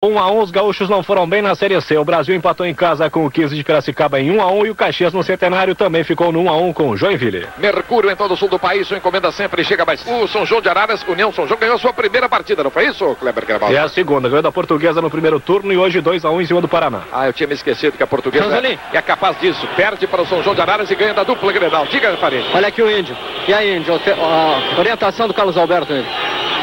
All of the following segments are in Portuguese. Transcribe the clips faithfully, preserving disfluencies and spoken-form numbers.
um a um, os gaúchos não foram bem na Série C. O Brasil empatou em casa com o quinze de Piracicaba em um a um e o Caxias no Centenário também ficou no um a um com o Joinville. Mercúrio em todo o sul do país, sua encomenda sempre chega mais. O São João de Araras, União São João, ganhou sua primeira partida, não foi isso, Kleber Carvalho? É a segunda, ganhou da Portuguesa no primeiro turno e hoje dois a um em cima do Paraná. Ah, eu tinha me esquecido que a Portuguesa é, é capaz disso. Perde para o São João de Araras e ganha da dupla Grenal. Diga, Farid. Olha aqui o Índio. E aí, Índio? A orientação do Carlos Alberto. Índio.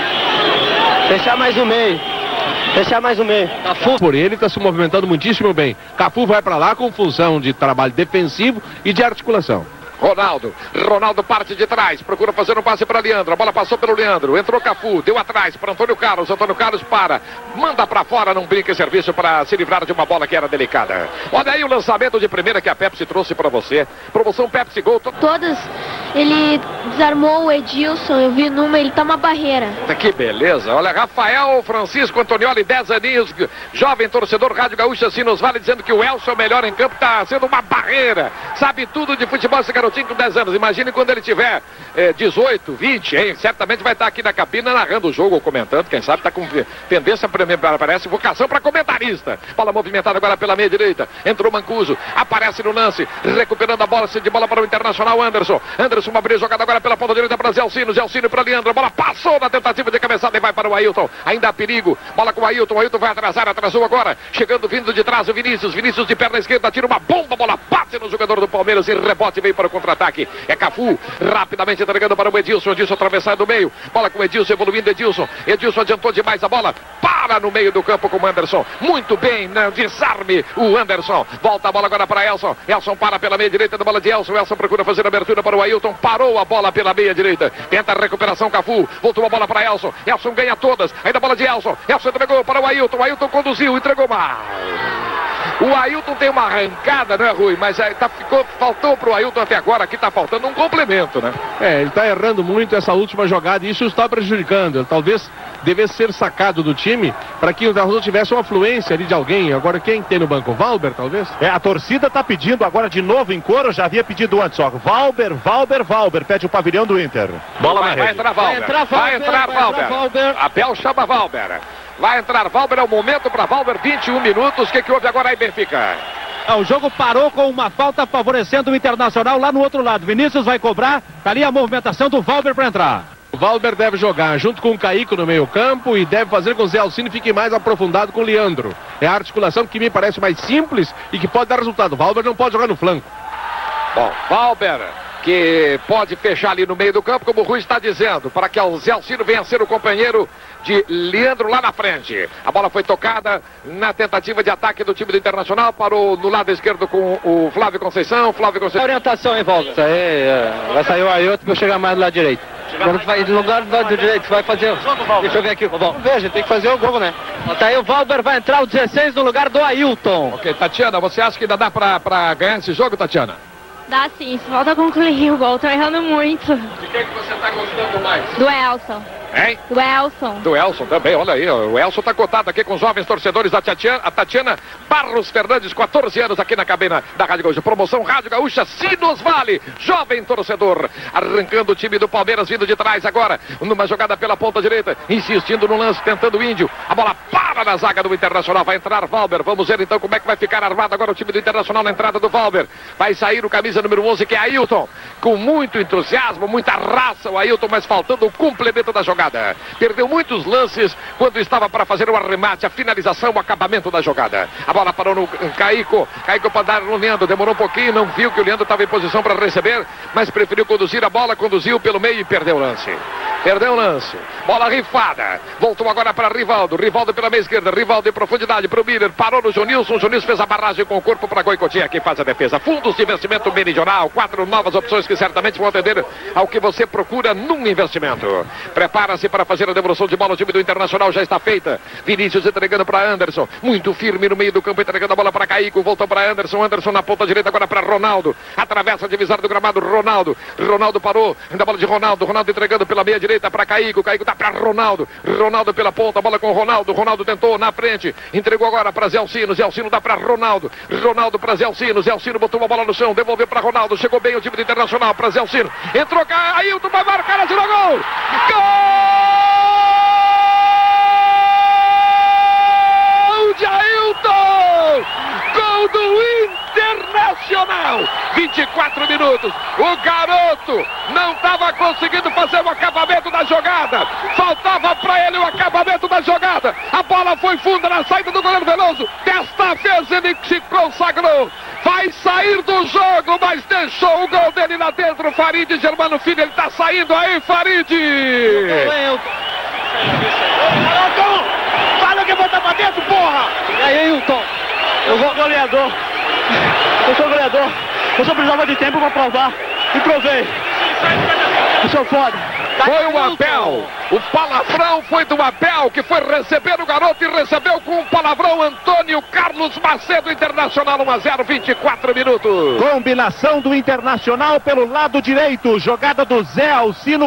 Fechar mais um meio. Fechar mais um meio. Cafu, por ele, está se movimentando muitíssimo bem. Cafu vai para lá com função de trabalho defensivo e de articulação. Ronaldo, Ronaldo parte de trás, procura fazer um passe para Leandro, a bola passou pelo Leandro, entrou Cafu, deu atrás para Antônio Carlos, Antônio Carlos para, manda para fora, não brinca em serviço para se livrar de uma bola que era delicada. Olha aí o lançamento de primeira que a Pepsi trouxe para você, promoção Pepsi Gol. Todas, ele desarmou o Edilson, eu vi numa, ele tá uma barreira. Que beleza, olha, Rafael Francisco Antonioli, dez aninhos, jovem torcedor Rádio Gaúcha Sinos Vale, dizendo que o Elson é o melhor em campo, tá sendo uma barreira, sabe tudo de futebol esse garoto. Com dez anos, imagine quando ele tiver eh, dezoito, vinte, hein? Certamente vai estar aqui na cabina narrando o jogo ou comentando, quem sabe está com tendência, parece vocação para comentarista. Bola movimentada agora pela meia direita, entrou Mancuso, aparece no lance, recuperando a bola, de bola para o Internacional, Anderson, Anderson vai abrir jogada agora pela ponta direita para Zelcino, Zelcino para Leandro, a bola passou na tentativa de cabeçada e vai para o Ailton, ainda há perigo, bola com o Ailton, o Ailton vai atrasar, atrasou agora, chegando, vindo de trás o Vinícius, Vinícius de perna esquerda, tira uma bomba, bola bate no jogador do Palmeiras e rebote veio para o contra-ataque. É Cafu, rapidamente entregando para o Edilson, Edilson atravessando o meio, bola com o Edilson, evoluindo Edilson, Edilson adiantou demais a bola, para no meio do campo com o Anderson, muito bem, né? Desarme o Anderson, volta a bola agora para Elson, Elson para pela meia direita da bola de Elson, Elson procura fazer a abertura para o Ailton, parou a bola pela meia direita, tenta a recuperação Cafu, voltou a bola para Elson, Elson ganha todas, ainda a bola de Elson, Elson entregou para o Ailton, o Ailton conduziu, entregou mal. O Ailton tem uma arrancada, não é, Rui? Mas é, tá, ficou, faltou pro Ailton até agora, aqui tá faltando um complemento, né? É, ele tá errando muito essa última jogada e isso está prejudicando. Ele talvez devesse ser sacado do time para que o Darlon tivesse uma fluência ali de alguém. Agora quem tem no banco? Valber, talvez? É, a torcida tá pedindo agora de novo em coro, já havia pedido antes, ó. Valber, Valber, Valber, pede o pavilhão do Inter. Bola vai, na vai entrar Valber. Vai entrar Valber. Vai entrar Valber. Vai entrar Valber. Abel chama Valber. Vai entrar Valber, é o momento para Valber, vinte e um minutos. O que, que houve agora aí, Benfica? Ah, o jogo parou com uma falta favorecendo o Internacional lá no outro lado. Vinícius vai cobrar, tá ali a movimentação do Valber para entrar. O Valber deve jogar junto com o Caico no meio campo e deve fazer com que o Zé Alcine fique mais aprofundado com o Leandro. É a articulação que me parece mais simples e que pode dar resultado. O Valber não pode jogar no flanco. Bom, Valber, que pode fechar ali no meio do campo, como o Rui está dizendo, para que o Zé Alcino venha a ser o companheiro de Leandro lá na frente. A bola foi tocada na tentativa de ataque do time do Internacional, parou no lado esquerdo com o Flávio Conceição. Flávio Conceição. Orientação em volta. Isso aí, é, vai sair o Ailton para chegar mais do lado direito. Quando vai no lugar do lado direito, vai fazer. Deixa eu ver aqui. Bom, veja, tem que fazer o gol, né? Tá aí o Valber, vai entrar o dezesseis no lugar do Ailton. Ok, Tatiana, você acha que ainda dá pra, pra ganhar esse jogo, Tatiana? Dá sim, se falta concluir o gol, tô errando muito. De quem que você tá gostando mais? Do Elson. Hein? Do Elson. Do Elson também, olha aí, o Elson tá cotado aqui com os jovens torcedores da Tatiana, a Tatiana Barros Fernandes, quatorze anos aqui na cabina da Rádio Gaúcha. Promoção Rádio Gaúcha Sinos Vale, jovem torcedor, arrancando o time do Palmeiras, vindo de trás agora, numa jogada pela ponta direita, insistindo no lance, tentando o Índio, a bola para na zaga do Internacional, vai entrar Valber, vamos ver então como é que vai ficar armado agora o time do Internacional na entrada do Valber, vai sair o camisa número onze, que é Ailton, com muito entusiasmo, muita raça, o Ailton, mas faltando o complemento da jogada. Perdeu muitos lances quando estava para fazer o arremate, a finalização, o acabamento da jogada. A bola parou no Caico, Caico para dar no Leandro, demorou um pouquinho, não viu que o Leandro estava em posição para receber, mas preferiu conduzir a bola, conduziu pelo meio e perdeu o lance. Perdeu o lance. Bola rifada. Voltou agora para Rivaldo. Rivaldo pela meia esquerda. Rivaldo em profundidade para o Miller. Parou no Jonilson. O Jonilson fez a barragem com o corpo para Goicotinha, que faz a defesa. Fundos de investimento meridional. Quatro novas opções que certamente vão atender ao que você procura num investimento. Prepara-se para fazer a devolução de bola. O time do Internacional já está feita. Vinícius entregando para Anderson. Muito firme no meio do campo, entregando a bola para Caico. Voltou para Anderson. Anderson na ponta direita agora para Ronaldo. Atravessa a divisória do gramado. Ronaldo. Ronaldo parou. Ainda a bola de Ronaldo. Ronaldo entregando pela meia direita para Caico. Caico tá para Ronaldo. Ronaldo pela ponta. Bola com Ronaldo. Ronaldo tentou na frente. Entregou agora para Zé Alcino. Zé Alcino dá para Ronaldo. Ronaldo para Zé Alcino. Zé Alcino botou a bola no chão. Devolveu para Ronaldo. Chegou bem o time do Internacional para Zé Alcino. Entrou cá. Ailton vai marcar. Atirou gol. Gol! Internacional. vinte e quatro minutos. O garoto não estava conseguindo fazer o acabamento da jogada. Faltava para ele o acabamento da jogada. A bola foi funda na saída do goleiro Veloso. Desta vez ele se consagrou. Vai sair do jogo, mas deixou o gol dele lá dentro. Farid Germano Filho, ele tá saindo aí, Farid. Tom, fala que botar pra dentro, porra! E aí, Hilton? Eu sou goleador. Eu sou goleador. Eu só precisava de tempo pra provar. E provei. Eu sou foda. Foi o Abel. O palavrão foi do Abel, que foi receber o garoto e recebeu com um palavrão Antônio Carlos Macedo. Internacional um a zero, vinte e quatro minutos. Combinação do Internacional pelo lado direito. Jogada do Zé Alcino.